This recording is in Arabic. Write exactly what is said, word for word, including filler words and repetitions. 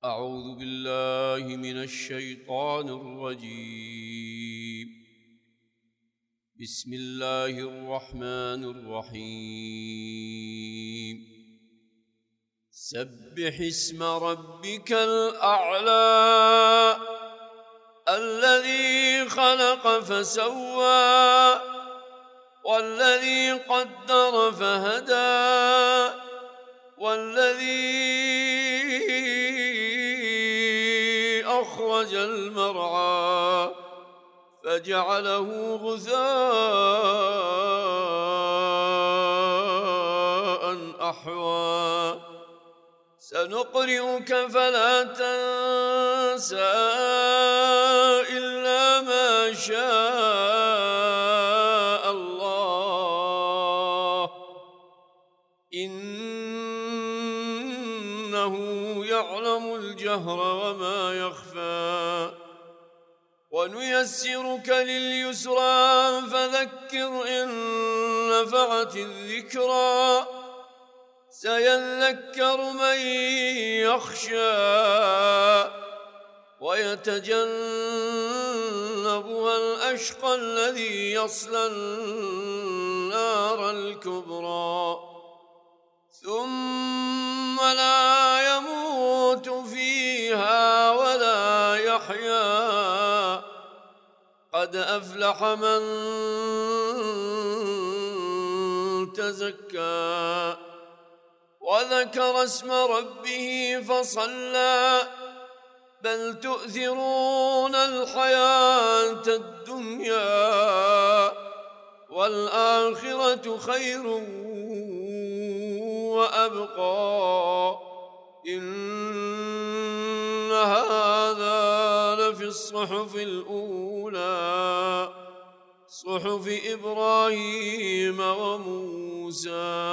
أعوذ بالله من الشيطان الرجيم. بسم الله الرحمن الرحيم. سبح اسم ربك الأعلى الذي خلق فسوى والذي قدر فهدى والذي أخرج المرعى فجعله غثاء أحوى سنقرئك فلا تنسى إلا ما شاء الله إنه يعلم الجهر وما يخفى ونيسرك لليسرى فذكر إن نفعت الذكرى سيذكر من يخشى ويتجنبها الأشقى الذي يصلى النار الكبرى ثم لا يموت فيها ولا يحيا قد أفلح من تزكى وذكر اسم ربه فصلى بل تؤثرون الحياة الدنيا والآخرة خير وأبقى إن هذا لفي الصحف الأولى صحف إبراهيم وموسى.